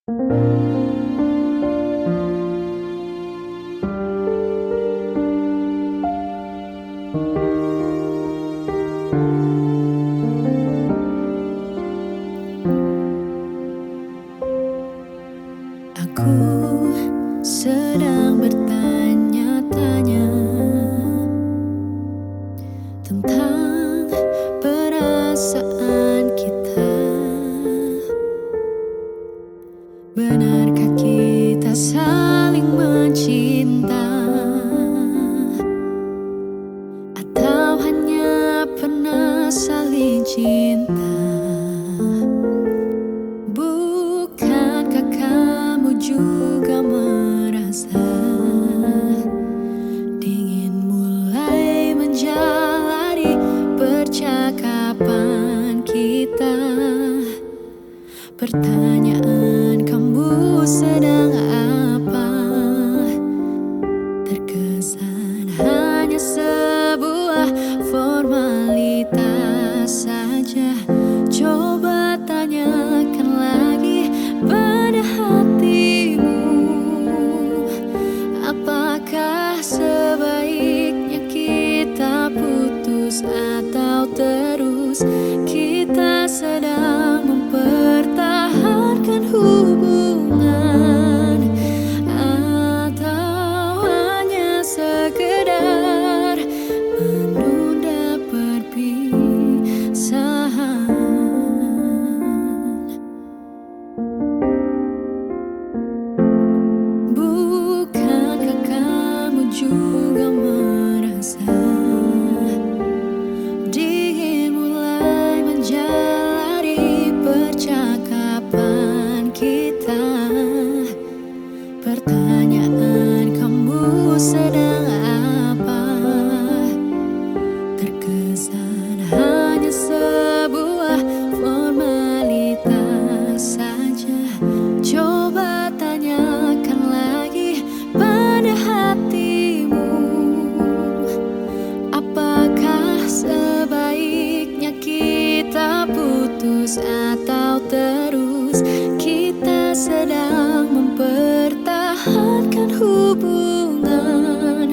Aku sedang bertanya-tanya tentang perasaan kita. Benarkah kita saling mencinta, atau hanya pernah saling cinta? Bukankah kamu juga merasa dingin mulai menjalari percakapan kita? Pertanyaan, kamu sedang apa? Terkesan hanya sebuah formalitas saja. Coba tanyakan lagi pada hatimu, apakah sebaiknya kita putus atau terus? Kita sedang mempertahankan hubungan, atau hanya sekedar menunda perpisahan? Bukankah kamu juga merasa dingin mulai menjalari percakapan kita? Pertanyaan, kamu sedang apa? Terkesan hanya sebuah formalitas saja. Coba tanyakan lagi pada hatimu, apakah sebaiknya kita putus atau terus? Kita sedang mempertahankan hubungan,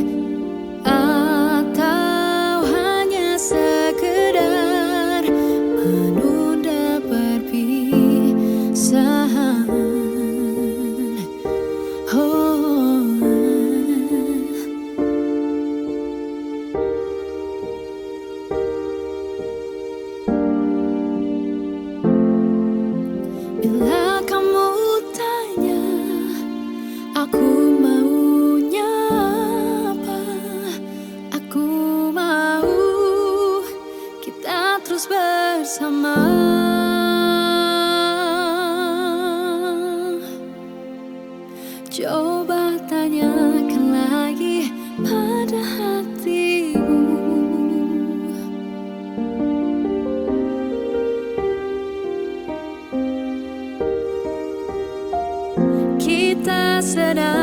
atau hanya sekedar menunda perpisahan? Bila kamu tanya aku maunya apa, aku mau kita terus bersama. Coba tanyakan lagi pada hatimu, kita sedang